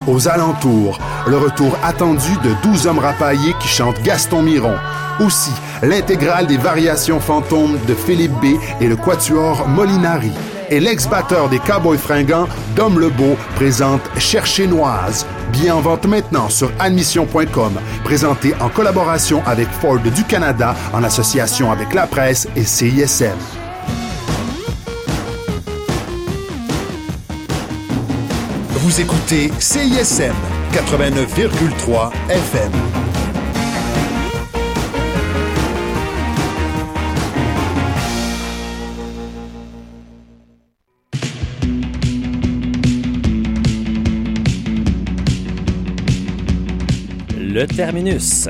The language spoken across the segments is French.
aux alentours. Le retour attendu de 12 hommes rapaillés qui chantent Gaston Miron. Aussi, l'intégrale des variations fantômes de Philippe B et le quatuor Molinari. Et l'ex-batteur des Cowboys fringants, Dom Lebeau, présente Chercher Noise. Bien en vente maintenant sur admission.com. Présenté en collaboration avec Ford du Canada, en association avec La Presse et CISM. Vous écoutez CISM 89,3 FM. Le terminus.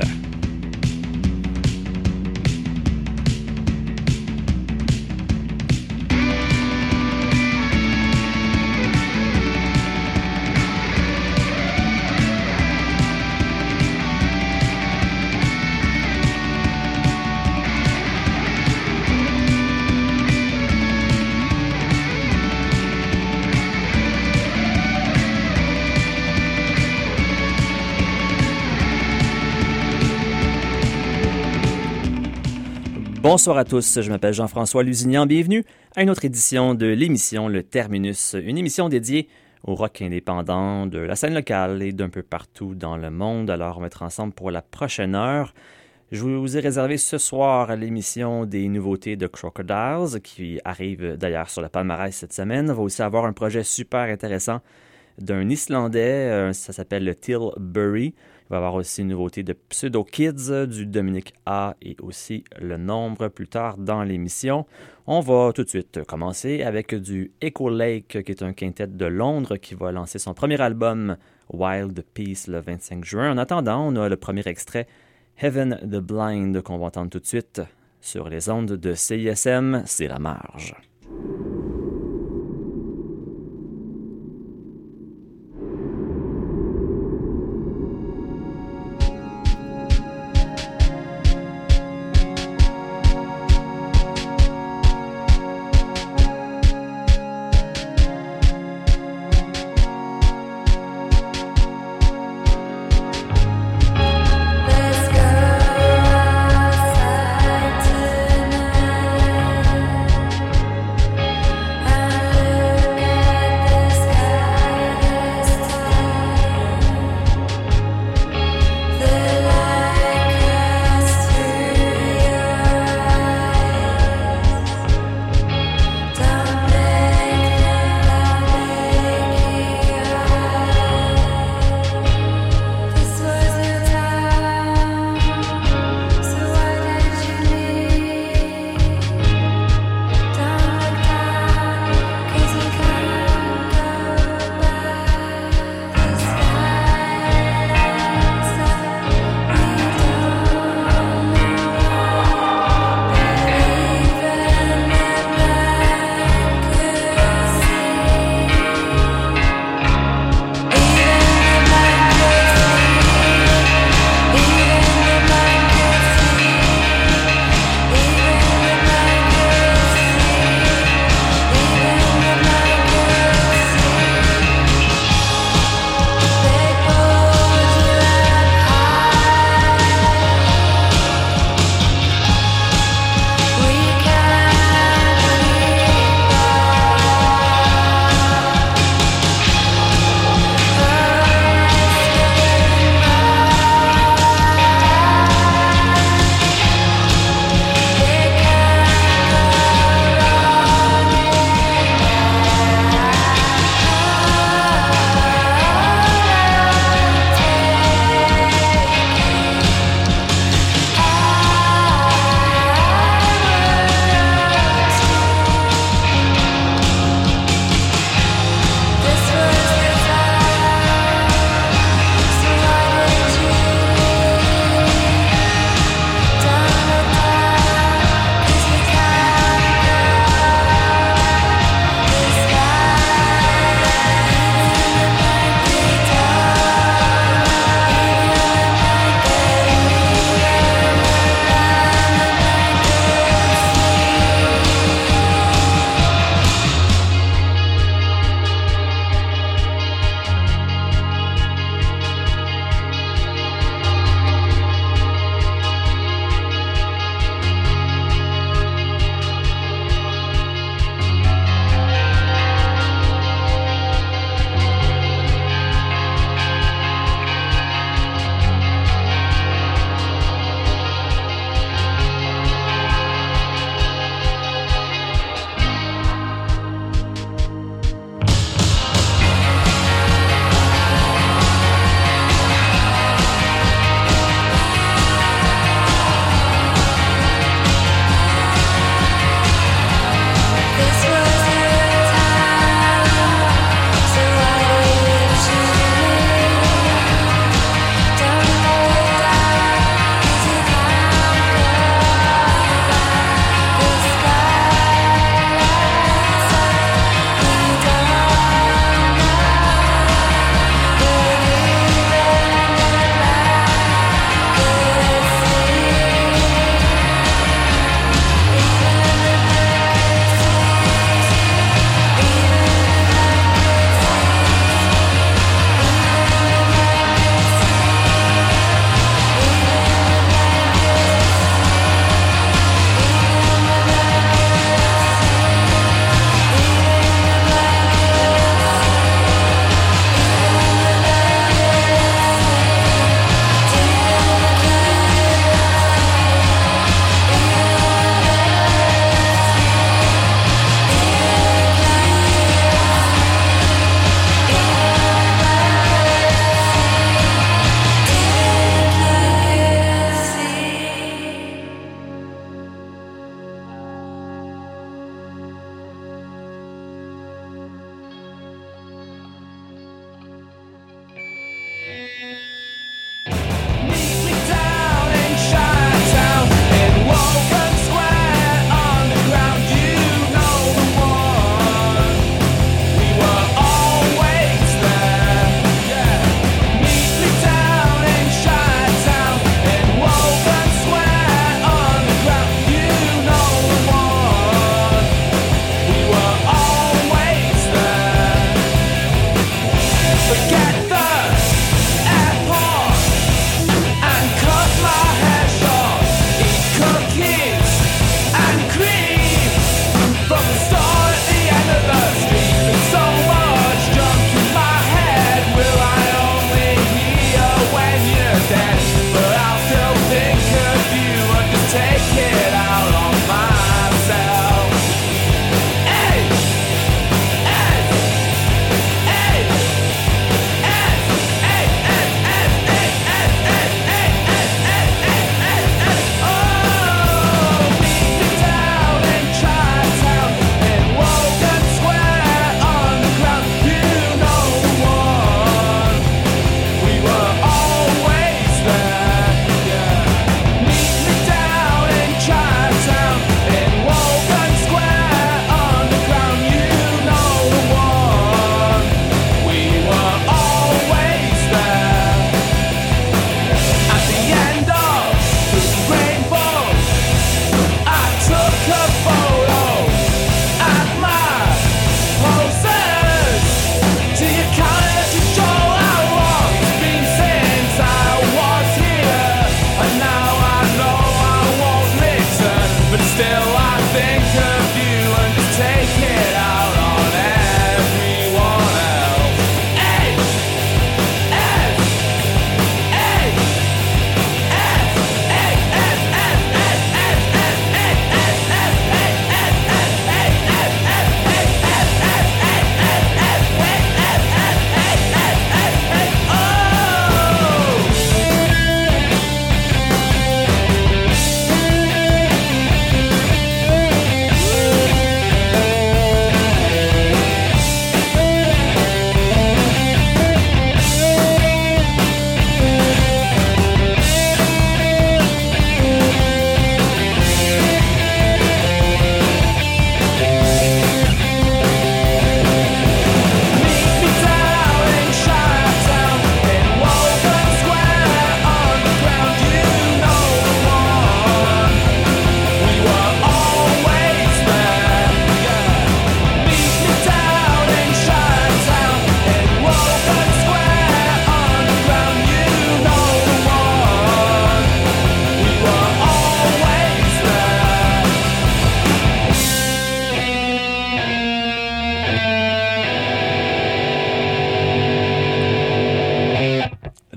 Bonsoir à tous, je m'appelle Jean-François Lusignan. Bienvenue à une autre édition de l'émission Le Terminus, une émission dédiée au rock indépendant de la scène locale et d'un peu partout dans le monde. Alors, on va être ensemble pour la prochaine heure. Je vous ai réservé ce soir à l'émission des nouveautés de Crocodiles, qui arrive d'ailleurs sur le palmarès cette semaine. On va aussi avoir un projet super intéressant d'un Islandais, ça s'appelle Tilbury. Il va y avoir aussi une nouveauté de Pseudo Kids, du Dominique A et aussi Le Nombre plus tard dans l'émission. On va tout de suite commencer avec du Echo Lake, qui est un quintet de Londres qui va lancer son premier album Wild Peace le 25 juin. En attendant, on a le premier extrait Heaven the Blind qu'on va entendre tout de suite sur les ondes de CISM, c'est la marge.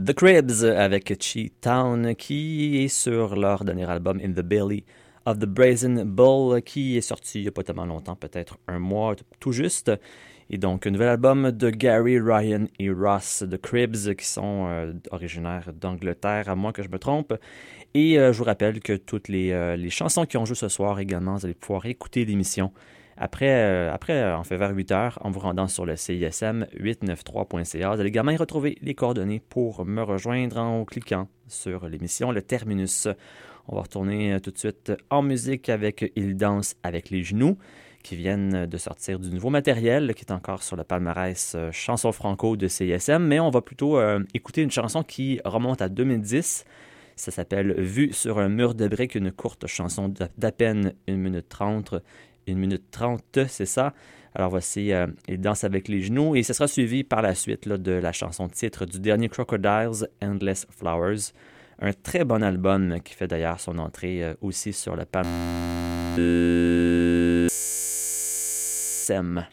The Cribs avec Cheat Town qui est sur leur dernier album In the Belly of the Brazen Bull qui est sorti il n'y a pas tellement longtemps, peut-être un mois tout juste. Et donc un nouvel album de Gary, Ryan et Ross The Cribs qui sont originaires d'Angleterre, à moins que je me trompe. Et je vous rappelle que toutes les chansons qui ont joué ce soir également, vous allez pouvoir écouter l'émission après, en fait vers 8 heures, en vous rendant sur le CISM893.ca. Vous allez également y retrouver les coordonnées pour me rejoindre en cliquant sur l'émission Le Terminus. On va retourner tout de suite en musique avec Il danse avec les genoux, qui viennent de sortir du nouveau matériel, qui est encore sur le palmarès chanson franco de CISM, mais on va plutôt écouter une chanson qui remonte à 2010. Ça s'appelle « Vue sur un mur de briques », une courte chanson d'à peine 1 minute 30. 1 minute 30, c'est ça. Alors voici Il danse avec les genoux, et ce sera suivi par la suite là, de la chanson titre du dernier Crocodiles, Endless Flowers. Un très bon album qui fait d'ailleurs son entrée aussi sur le palmarès de SEM.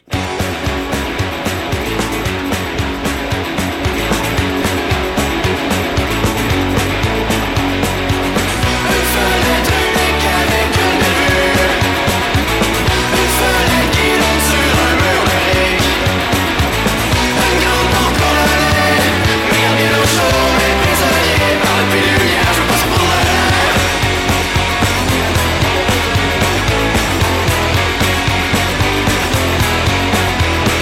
Lumière, je passe pour l'air.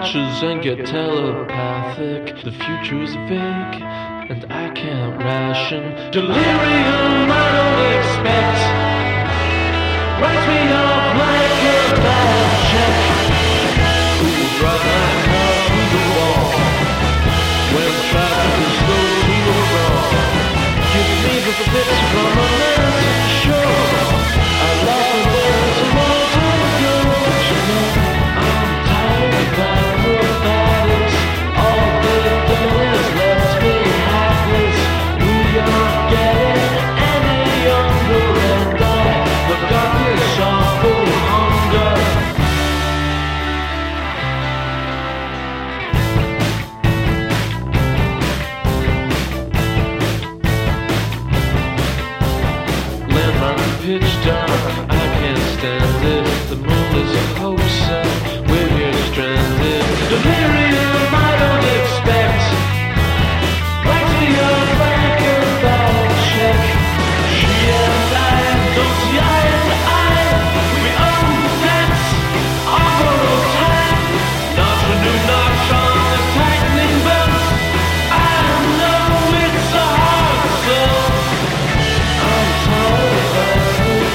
matches and get telepathic. The future is vague, and I can't ration. Delirium I don't expect. Writes me up like a bad check. Who will drive my car through the wall when traffic is slow to a crawl? Give me the fix from a mountain shore. I lost my words a long time ago, but you know I'm tired of acrobatics. All they've done is left me hapless. We aren't getting any younger, and I forgot this awful hunger. Pitch dark, I can't stand it. The moon is a hoax and we're here stranded. Delirium I don't expect. Write me up like a bad check. She and I don't see eye to eye. We owe debts on borrowed time. Not renew, not on the tightening belt. I know it's a hard sell. I'm tired of it.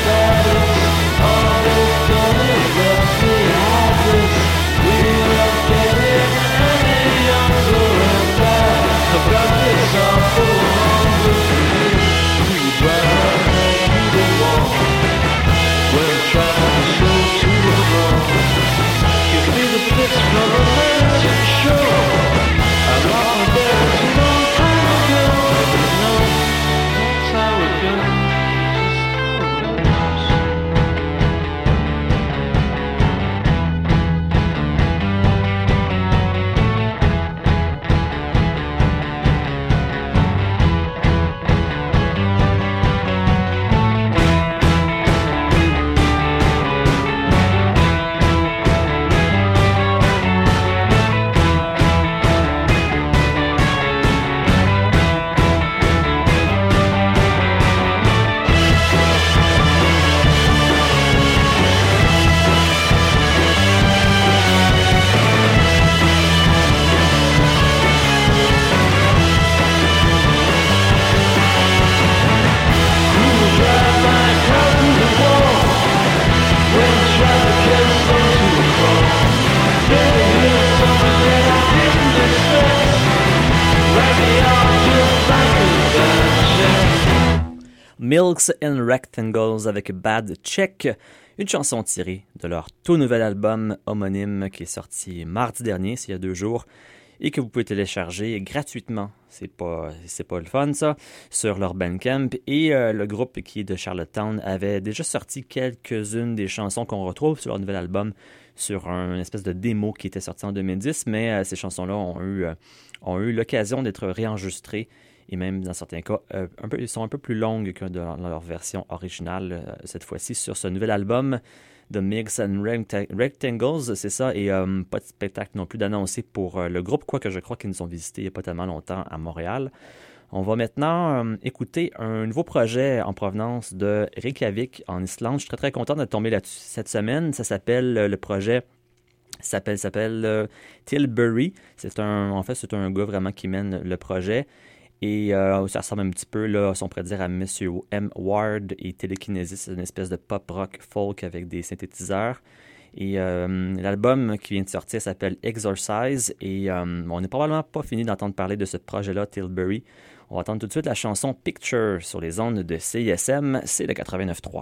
Milks and Rectangles avec Bad Check, une chanson tirée de leur tout nouvel album homonyme qui est sorti mardi dernier, c'est il y a 2 jours, et que vous pouvez télécharger gratuitement. C'est pas le fun ça, sur leur Bandcamp. Et le groupe qui est de Charlottetown avait déjà sorti quelques-unes des chansons qu'on retrouve sur leur nouvel album sur une espèce de démo qui était sorti en 2010, mais ces chansons-là ont eu l'occasion d'être réenregistrées. Et même, dans certains cas, ils sont un peu plus longues que dans leur version originale, cette fois-ci, sur ce nouvel album de Milks and Rectangles, c'est ça, et pas de spectacle non plus d'annoncer pour le groupe, quoique je crois qu'ils nous ont visités il n'y a pas tellement longtemps à Montréal. On va maintenant écouter un nouveau projet en provenance de Reykjavik, en Islande. Je suis très, très content de tomber là-dessus cette semaine. Ça s'appelle, le projet s'appelle Tilbury. C'est un gars vraiment qui mène le projet. Et ça ressemble un petit peu, là, si on pourrait dire, à Monsieur M. Ward et Telekinesis. C'est une espèce de pop rock folk avec des synthétiseurs. Et l'album qui vient de sortir s'appelle Exorcise. Et on n'est probablement pas fini d'entendre parler de ce projet-là, Tilbury. On va entendre tout de suite la chanson Picture sur les ondes de CISM. C'est le 89.3.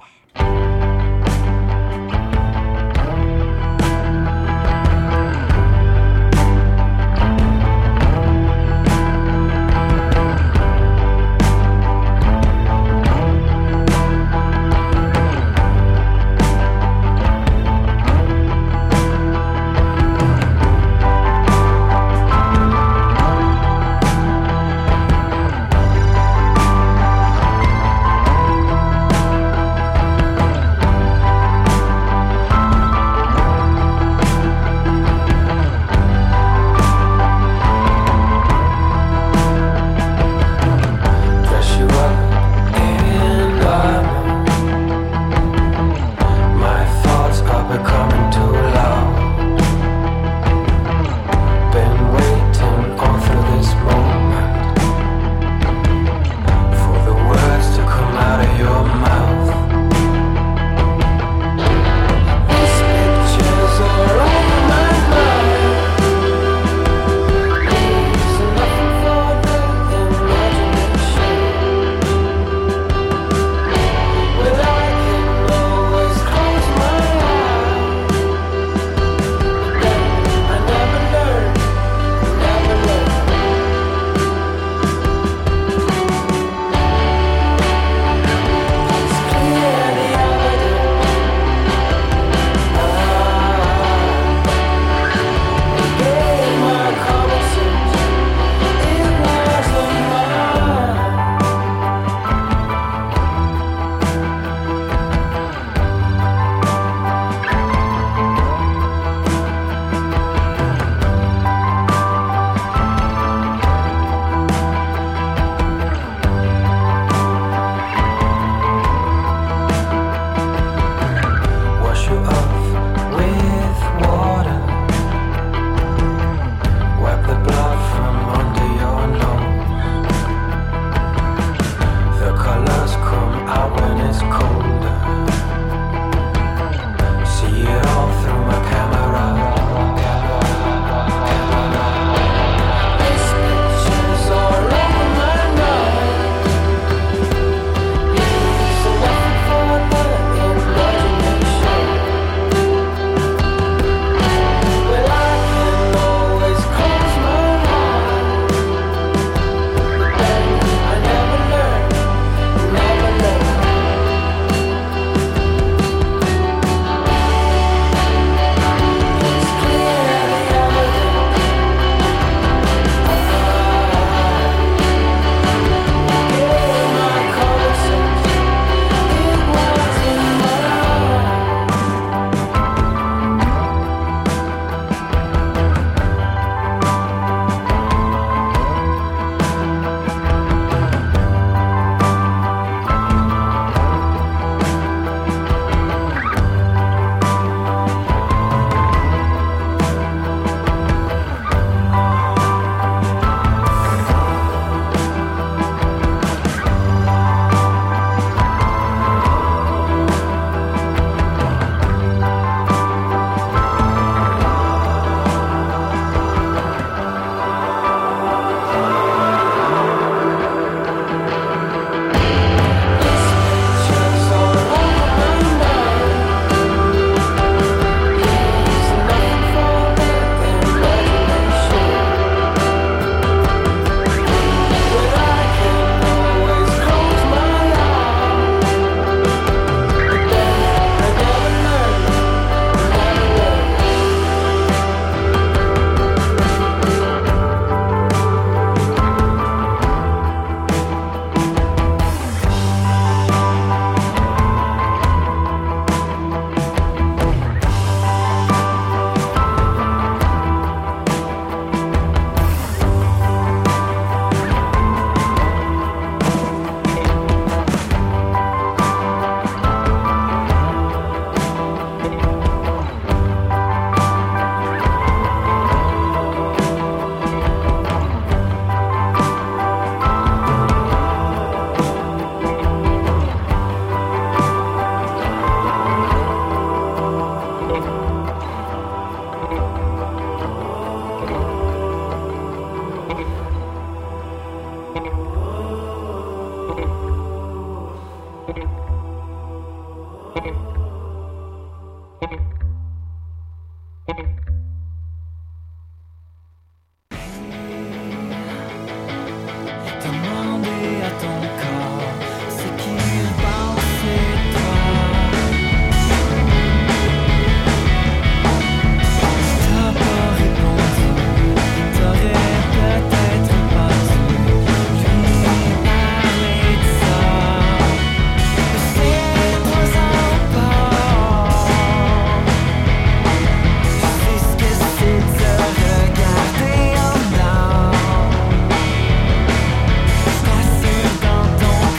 Dans ton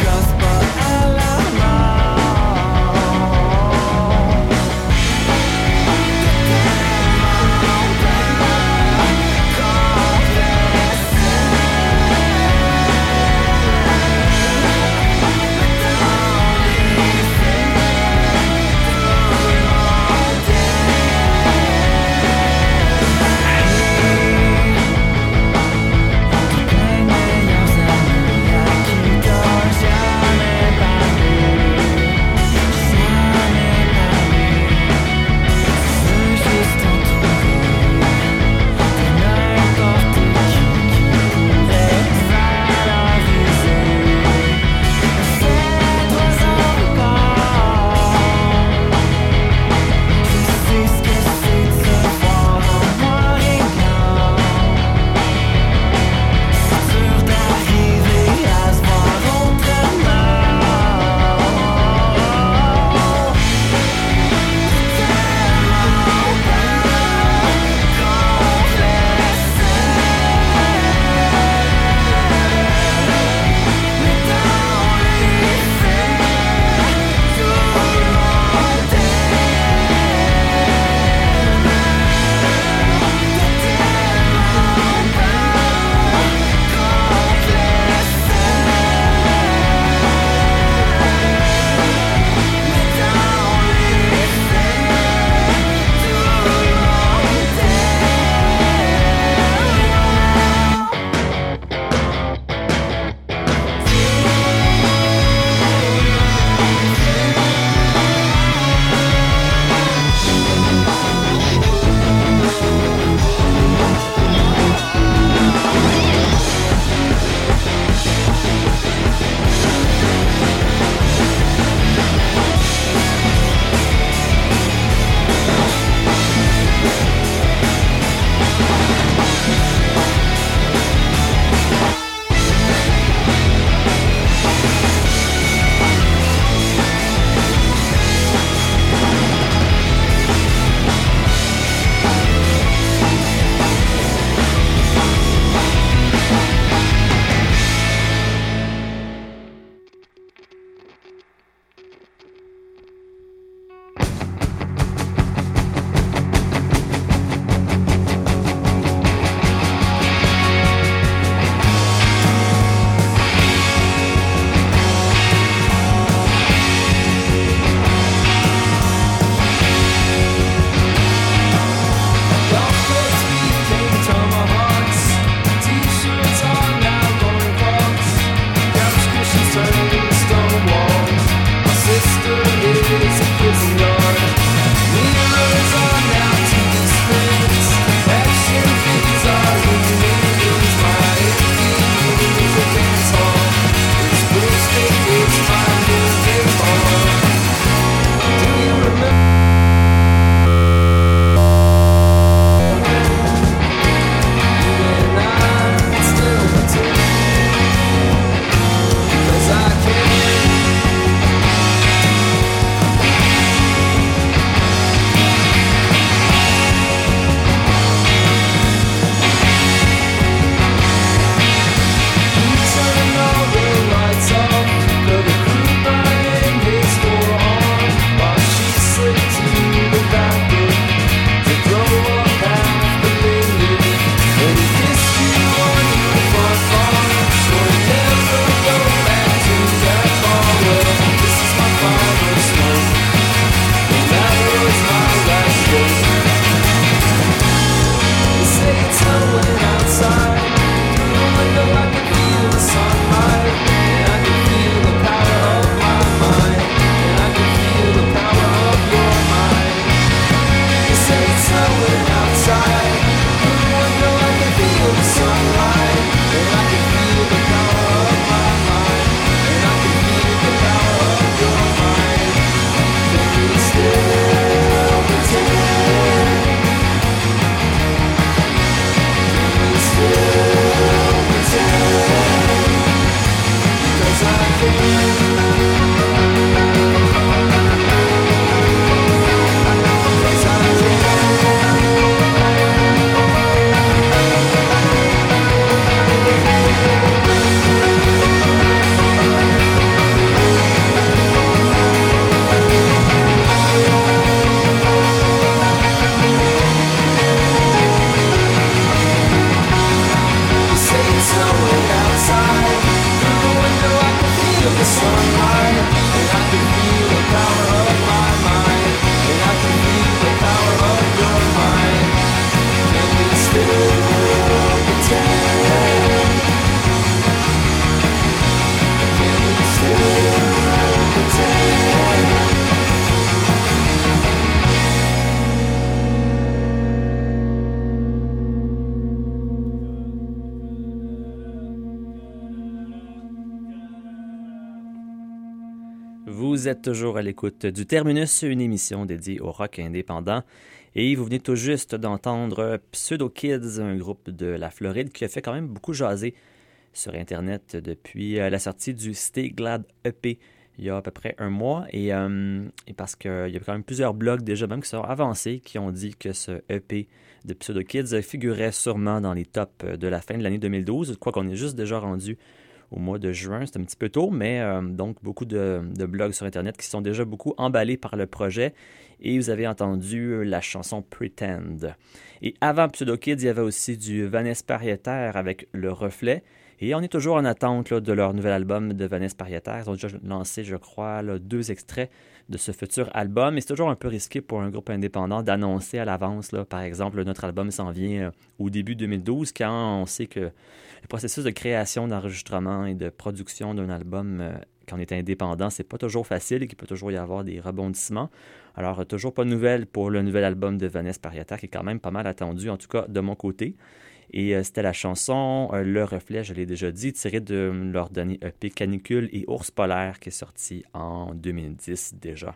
Vous êtes toujours à l'écoute du Terminus, une émission dédiée au rock indépendant. Et vous venez tout juste d'entendre Pseudo Kids, un groupe de la Floride qui a fait quand même beaucoup jaser sur Internet depuis la sortie du Stay Glad EP il y a à peu près un mois. Et parce qu'il y a quand même plusieurs blogs déjà même qui sont avancés qui ont dit que ce EP de Pseudo Kids figurait sûrement dans les tops de la fin de l'année 2012. Je crois qu'on est juste déjà rendu au mois de juin, c'est un petit peu tôt, mais donc beaucoup de blogs sur Internet qui sont déjà beaucoup emballés par le projet. Et vous avez entendu la chanson Pretend. Et avant Pseudo Kids, il y avait aussi du Vanessa Pariéter avec Le Reflet. Et on est toujours en attente là, de leur nouvel album de Vanessa Pariéter. Ils ont déjà lancé, je crois, 2 extraits de ce futur album. Et c'est toujours un peu risqué pour un groupe indépendant d'annoncer à l'avance. Là, par exemple, notre album s'en vient au début 2012, quand on sait que le processus de création, d'enregistrement et de production d'un album, quand on est indépendant, c'est pas toujours facile et qu'il peut toujours y avoir des rebondissements. Alors, toujours pas de nouvelles pour le nouvel album de Vanessa Pariéter, qui est quand même pas mal attendu, en tout cas de mon côté. Et c'était la chanson Le Reflet, je l'ai déjà dit, tirée de leur dernier EP Canicule et Ours Polaire, qui est sorti en 2010 déjà.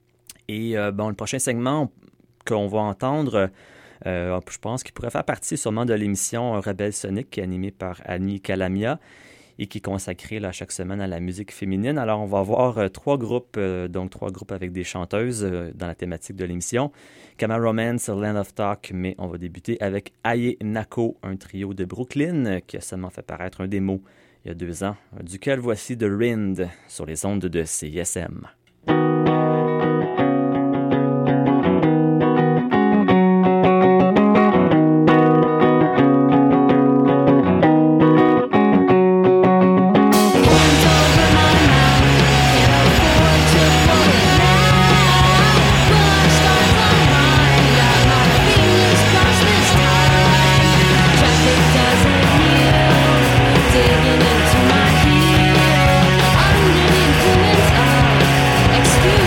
Et le prochain segment qu'on va entendre, je pense qu'il pourrait faire partie sûrement de l'émission Rebelle Sonic, qui est animée par Annie Calamia et qui est consacrée là, chaque semaine à la musique féminine. Alors, on va voir 3 groupes, donc 3 groupes avec des chanteuses dans la thématique de l'émission. Kama Romance, Land of Talk, mais on va débuter avec Aye Nako, un trio de Brooklyn qui a seulement fait paraître un démo il y a 2 ans, duquel voici The Rind sur les ondes de CISM. Digging into my heel, under the influence of extreme.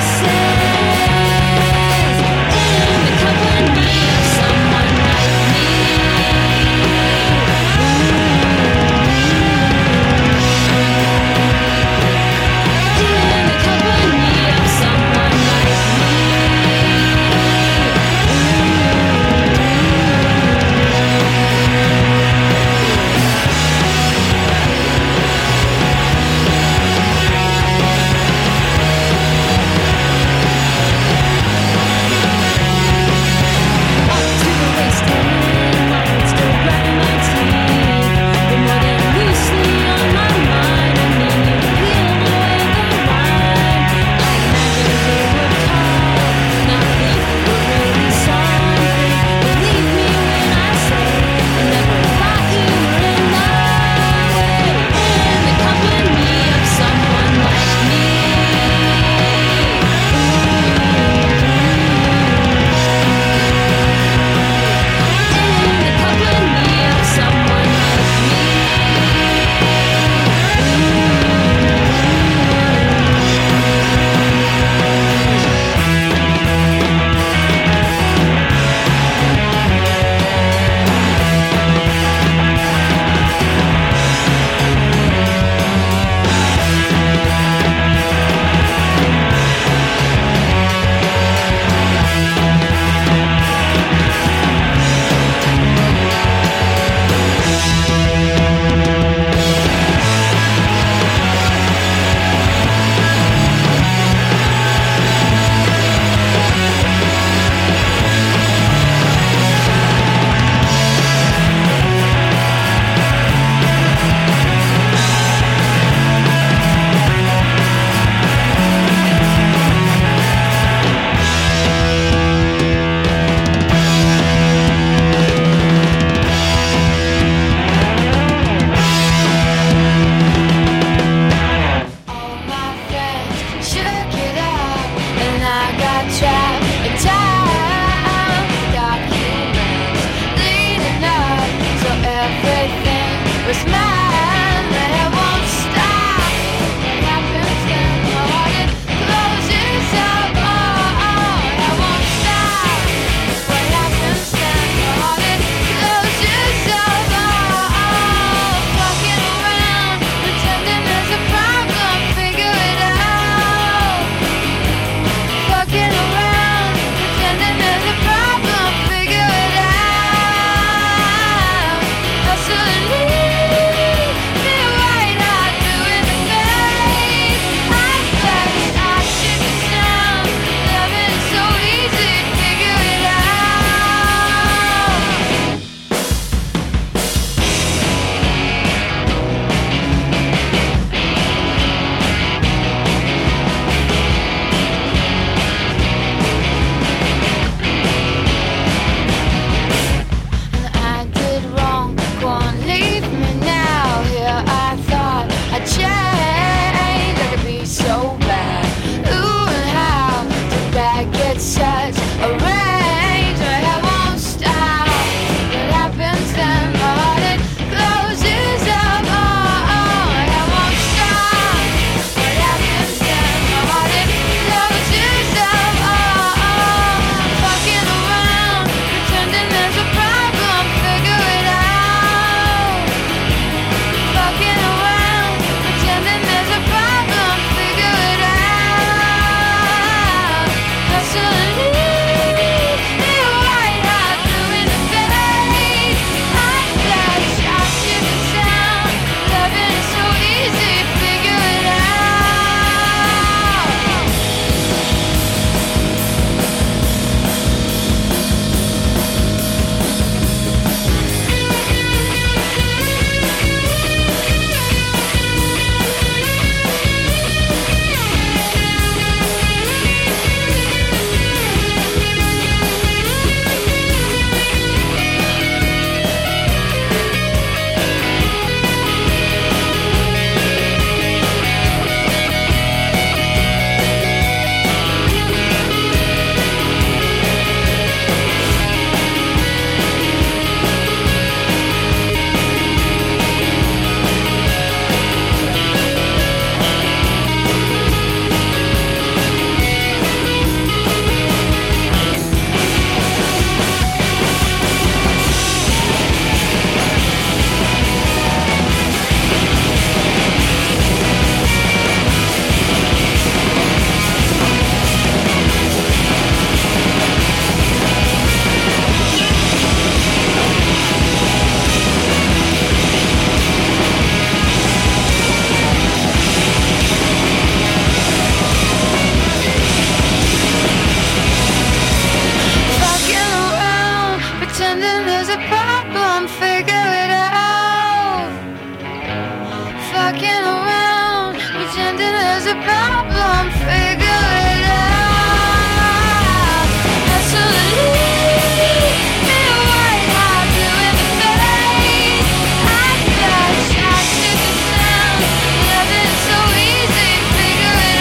the problem, figure it out. Absolutely, me white hot blue in the face. I stick it down, nothing so easy, figure it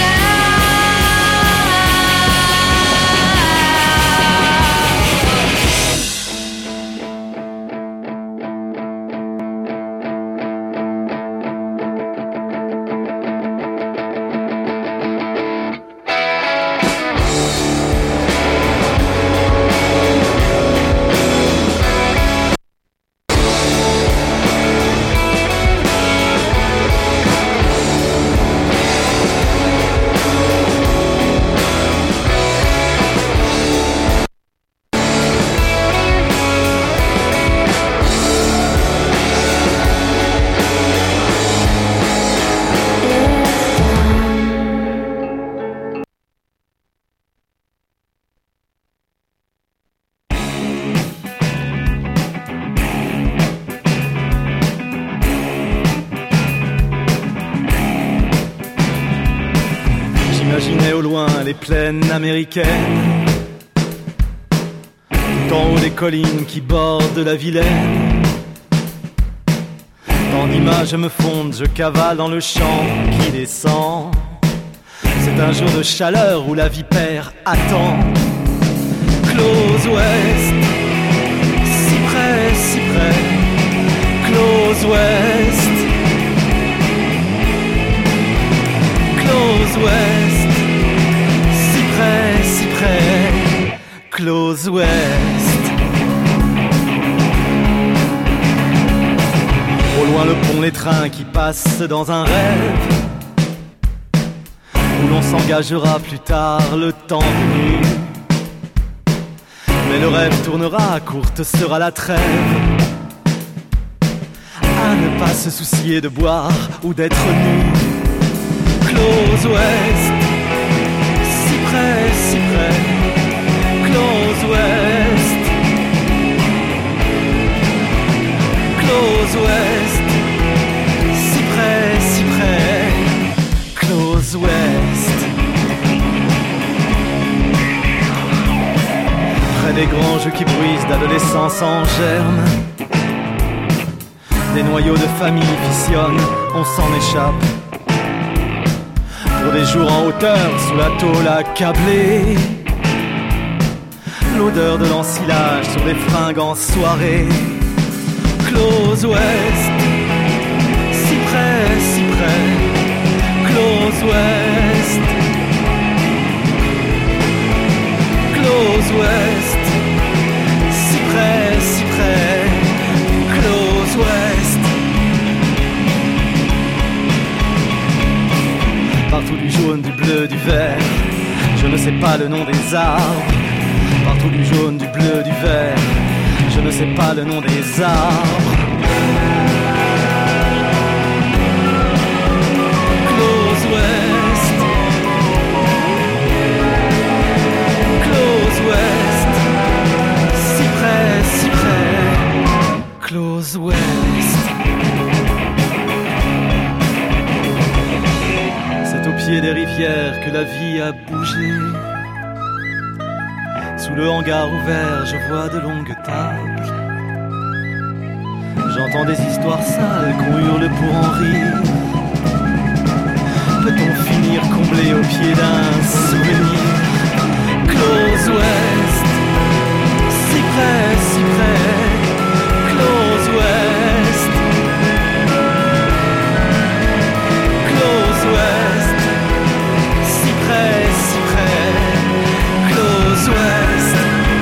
J'imaginais au loin les plaines américaines, tout en haut des collines qui bordent la Vilaine. Tant d'images me fondent, je cavale dans le champ qui descend. C'est un jour de chaleur où la vipère attend. Close West, si près, si près. Close West, Close West, si près, si près. Close West. Au loin le pont, les trains qui passent dans un rêve où l'on s'engagera plus tard, le temps venu. Mais le rêve tournera, courte sera la trêve. À ne pas se soucier de boire ou d'être nu. Close West, si près, si près. Close West, Close West, si près, si près. Close West. Près des granges qui bruisent d'adolescence en germe, des noyaux de famille fissonnent, on s'en échappe. Pour des jours en hauteur, sous la tôle accablée, l'odeur de l'ensilage sur les fringues en soirée. Close West, si près, si près. Close West, Close West, si près, si près. Close West. Partout du jaune, du bleu, du vert, je ne sais pas le nom des arbres. Partout du jaune, du bleu, du vert, je ne sais pas le nom des arbres. Close West, Close West, si près, si près. Close West. C'est au pied des rivières que la vie a bougé. Sous le hangar ouvert, je vois de longues tables. J'entends des histoires sales qu'on hurle pour en rire. Peut-on finir comblé au pied d'un souvenir? Close West, si près, si près. Close West, Close West, si près, si près. Close West.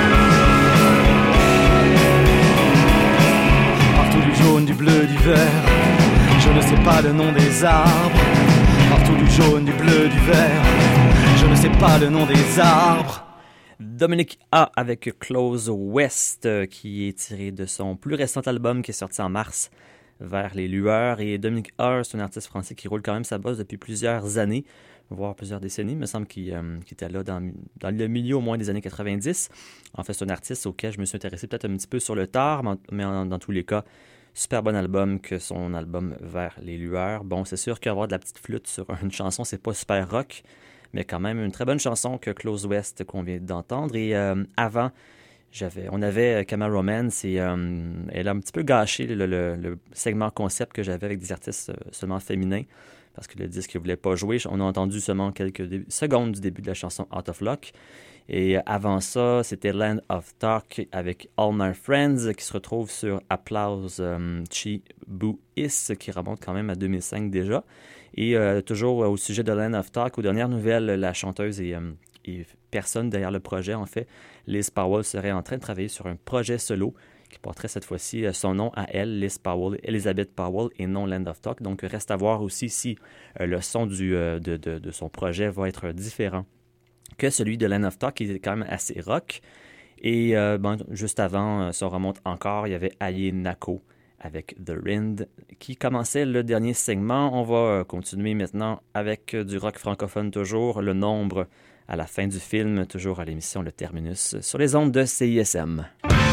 Partout du jaune, du bleu, du vert, je ne sais pas le nom des arbres. Partout du jaune, du bleu, du vert, je ne sais pas le nom des arbres. Dominic A avec Close West, qui est tiré de son plus récent album qui est sorti en mars, Vers les lueurs. Et Dominic A, c'est un artiste français qui roule quand même sa bosse depuis plusieurs années, voire plusieurs décennies. Il me semble qu'il était là dans le milieu au moins des années 90. En fait, c'est un artiste auquel je me suis intéressé peut-être un petit peu sur le tard, mais dans tous les cas, Super bon album que son album Vers les lueurs. Bon, c'est sûr qu'avoir de la petite flûte sur une chanson, c'est pas super rock, mais quand même une très bonne chanson que Close West qu'on vient d'entendre. Et avant, on avait Camera Romance et elle a un petit peu gâché le segment concept que j'avais avec des artistes seulement féminins parce que le disque ne voulait pas jouer. On a entendu seulement quelques secondes du début de la chanson Out of Luck. Et avant ça, c'était Land of Talk avec All My Friends qui se retrouve sur Applause Chi Bu Is qui remonte quand même à 2005 déjà. Et toujours au sujet de Land of Talk, aux dernières nouvelles, la chanteuse et personne derrière le projet, en fait, Liz Powell serait en train de travailler sur un projet solo qui porterait cette fois-ci son nom à elle, Liz Powell, Elizabeth Powell, et non Land of Talk. Donc, reste à voir aussi si le son de son projet va être différent que celui de Land of Talk, qui est quand même assez rock. Et juste avant, si on remonte encore, il y avait Aye Nako avec The Rind qui commençait le dernier segment. On va continuer maintenant avec du rock francophone toujours, Le Nombre à la fin du film, toujours à l'émission Le Terminus, sur les ondes de CISM.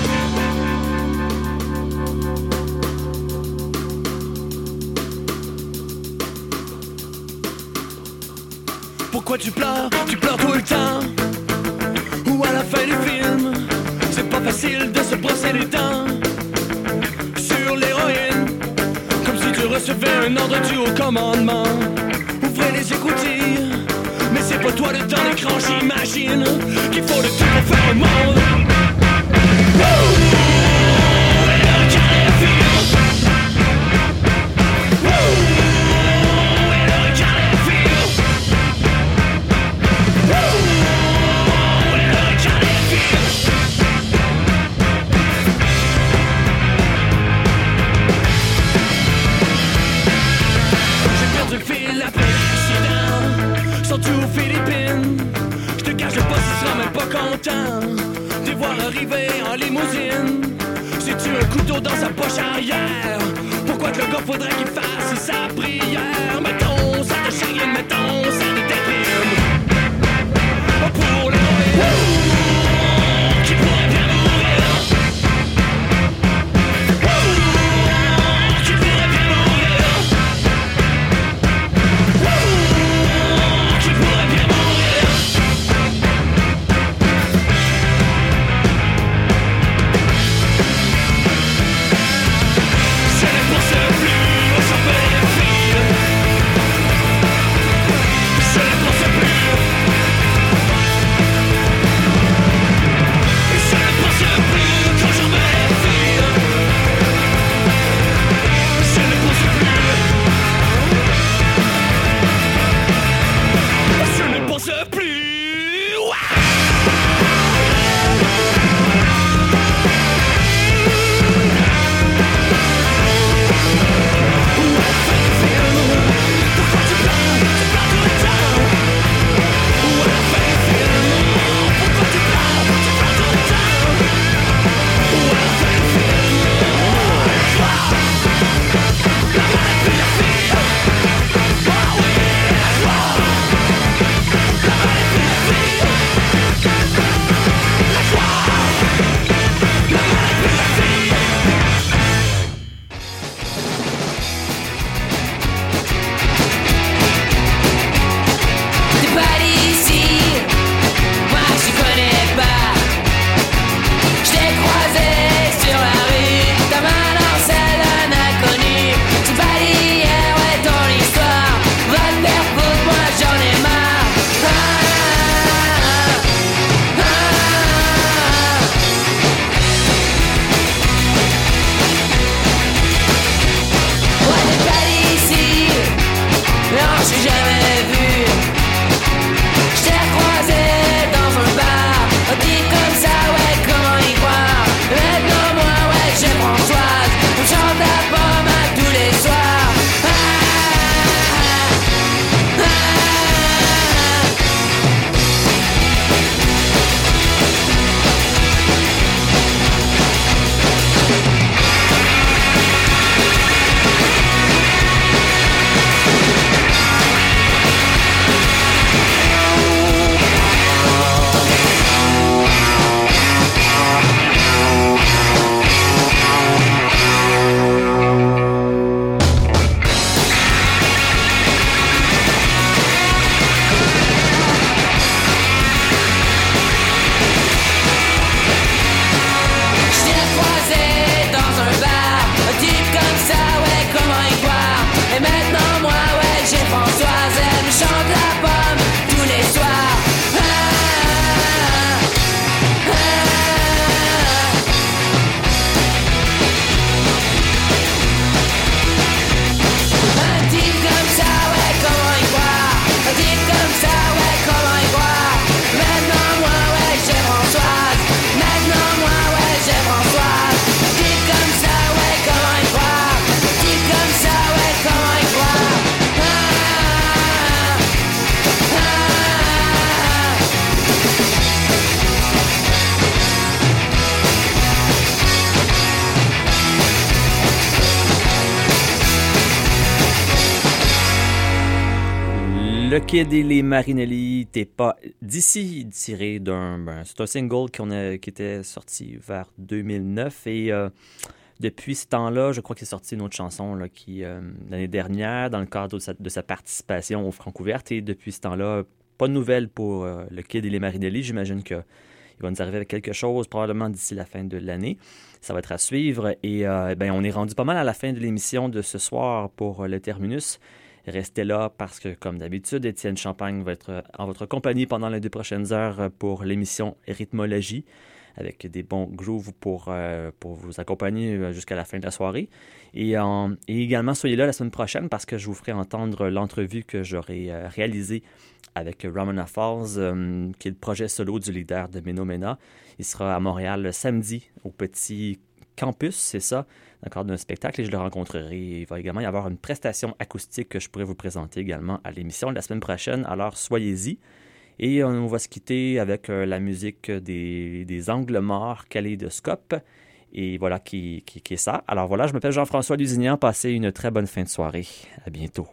Pourquoi tu pleures tout le temps? Ou à la fin du film, c'est pas facile de se brosser les dents. Sur l'héroïne, comme si tu recevais un ordre du haut commandement. Ouvrez les écoutilles, mais c'est pas toi dedans l'écran, j'imagine qu'il faut le tout pour faire un monde. Sont-tu aux Philippines? Je te cache pas, si sera même pas content de voir arriver en limousine. C'est-tu un couteau dans sa poche arrière? Pourquoi que le gars faudrait qu'il fasse sa prière? Mettons, ça te chagrine, mettons, ça te déprime. Pour l'héroïne qui pourrait bien mourir. Qui pourrait bien mourir. Le Kid et les Marinelli, T'es pas d'ici, tiré c'est un single qui était sorti vers 2009 et depuis ce temps-là, je crois qu'il est sorti une autre chanson là, l'année dernière dans le cadre de sa participation au Francouverte et depuis ce temps-là, pas de nouvelles pour le Kid et les Marinelli. J'imagine qu'il va nous arriver avec quelque chose probablement d'ici la fin de l'année. Ça va être à suivre et on est rendu pas mal à la fin de l'émission de ce soir pour le Terminus. Restez là parce que, comme d'habitude, Étienne Champagne va être en votre compagnie pendant les 2 prochaines heures pour l'émission Rythmologie, avec des bons grooves pour vous accompagner jusqu'à la fin de la soirée. Et également, soyez là la semaine prochaine parce que je vous ferai entendre l'entrevue que j'aurai réalisée avec Ramona Falls, qui est le projet solo du leader de Ménomena. Il sera à Montréal le samedi au Petit Campus, c'est ça, dans le cadre d'un spectacle et je le rencontrerai. Il va également y avoir une prestation acoustique que je pourrais vous présenter également à l'émission de la semaine prochaine, alors soyez-y. Et on va se quitter avec la musique des Angles Morts, Kaléidoscope, et voilà qui est ça. Alors voilà, je m'appelle Jean-François Lusignan, passez une très bonne fin de soirée. À bientôt.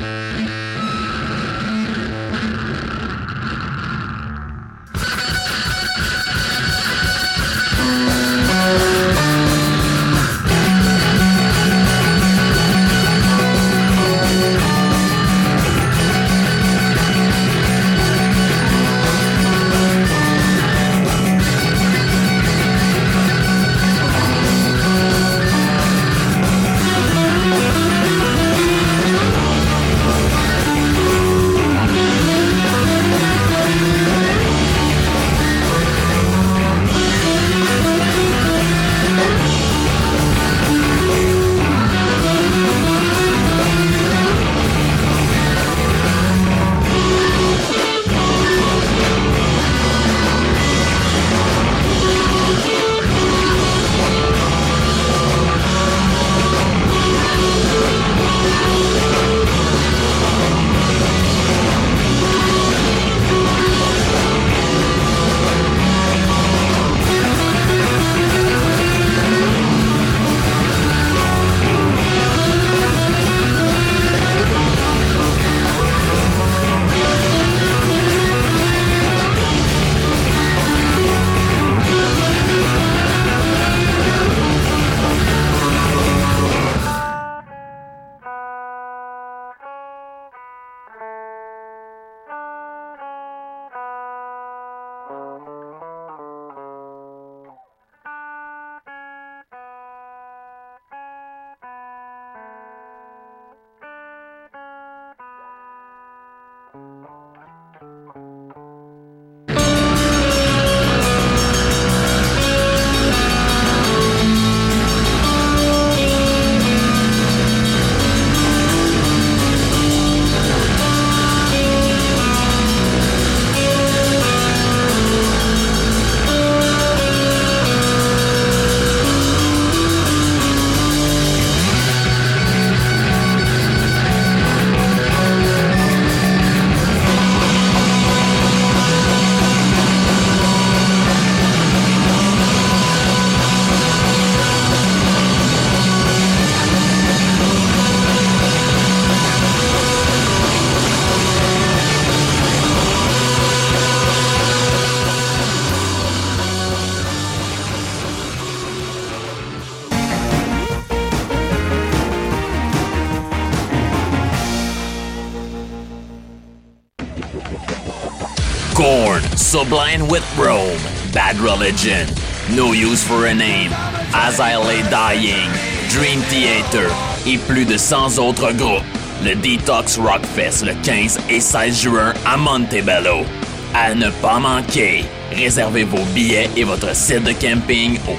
Korn, Sublime with Rome, Bad Religion, No Use for a Name, As I Lay Dying, Dream Theater et plus de 100 autres groupes. Le Detox Rockfest le 15 et 16 juin à Montebello. À ne pas manquer, réservez vos billets et votre site de camping au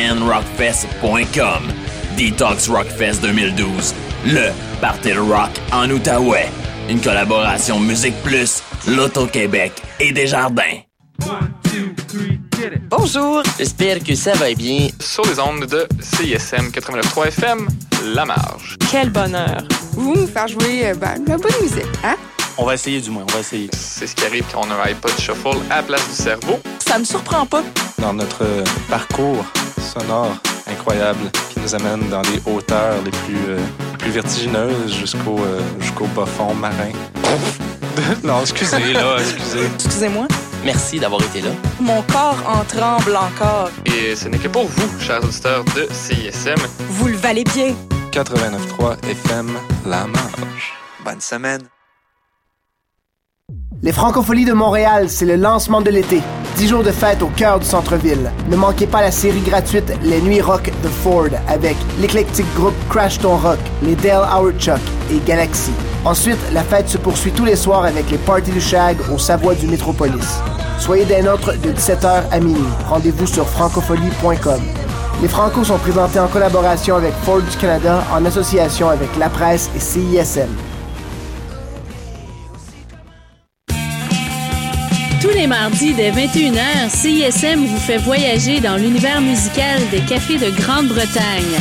pnrockfest.com. Detox Rockfest 2012, le party de rock en Outaouais. Une collaboration Musique Plus, L'Auto-Québec et Desjardins. Bonjour, j'espère que ça va bien. Sur les ondes de CISM 89.3 FM, La Marge. Quel bonheur. Vous nous faire jouer la bonne musique, hein? On va essayer du moins, on va essayer. C'est ce qui arrive quand on a un iPod Shuffle à la place du cerveau. Ça me surprend pas. Dans notre parcours sonore incroyable, puis nous amène dans les hauteurs les plus vertigineuses jusqu'au bas fond marin. Non, excusez. Excusez-moi. Merci d'avoir été là. Mon corps en tremble encore. Et ce n'est que pour vous, chers auditeurs de CISM. Vous le valez bien. 89.3 FM, La Marge. Bonne semaine. Les Francopholies de Montréal, c'est le lancement de l'été. 10 jours de fête au cœur du centre-ville. Ne manquez pas la série gratuite Les Nuits Rock de Ford avec l'éclectique groupe Crash Ton Rock, les Dale Howard Chuck et Galaxy. Ensuite, la fête se poursuit tous les soirs avec les parties du Shag au Savoie du Métropolis. Soyez des nôtres de 17h à minuit. Rendez-vous sur francophonie.com. Les Francos sont présentés en collaboration avec Ford du Canada en association avec La Presse et CISM. Tous les mardis dès 21h, CISM vous fait voyager dans l'univers musical des cafés de Grande-Bretagne.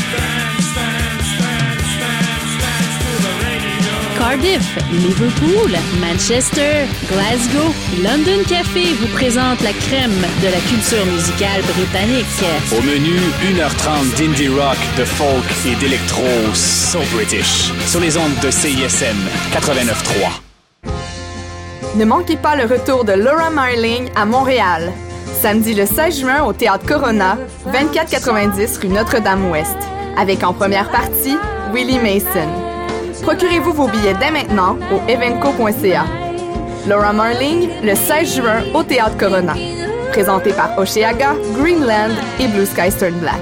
Cardiff, Liverpool, Manchester, Glasgow, London Café vous présente la crème de la culture musicale britannique. Au menu, 1h30 d'indie rock, de folk et d'électro so British. Sur les ondes de CISM 89.3. Ne manquez pas le retour de Laura Marling à Montréal. Samedi le 16 juin au Théâtre Corona, 2490 rue Notre-Dame-Ouest. Avec en première partie, Willie Mason. Procurez-vous vos billets dès maintenant au evenco.ca. Laura Marling, le 16 juin au Théâtre Corona. Présenté par Oceaga, Greenland et Blue Sky Stern Black.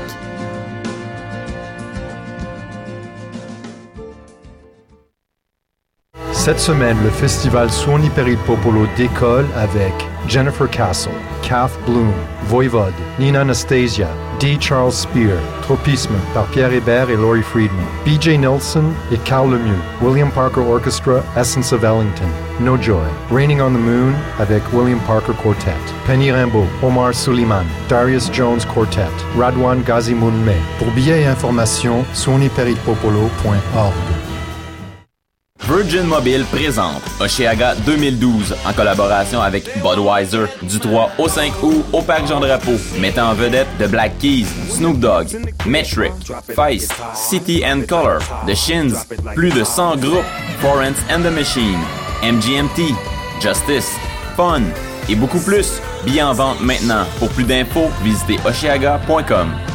Cette semaine, le festival Suoni per il Popolo décolle avec Jennifer Castle, Kath Bloom, Voivod, Nina Anastasia, D. Charles Spear, Tropisme par Pierre Hébert et Laurie Friedman, B.J. Nelson et Carl Lemieux, William Parker Orchestra, Essence of Ellington, No Joy, Raining on the Moon avec William Parker Quartet, Penny Rimbaud, Omar Suleiman, Darius Jones Quartet, Radwan Ghazi-Mounmeh. Pour billets et informations, suoniperilpopolo.org. Virgin Mobile présente Oceaga 2012 en collaboration avec Budweiser du 3 au 5 août au Parc Jean-Drapeau, mettant en vedette The Black Keys, Snoop Dogg, Metric, Feist, City and Color, The Shins, plus de 100 groupes, Florence and the Machine, MGMT, Justice, Fun et beaucoup plus. Billets en vente maintenant. Pour plus d'infos, visitez oceaga.com.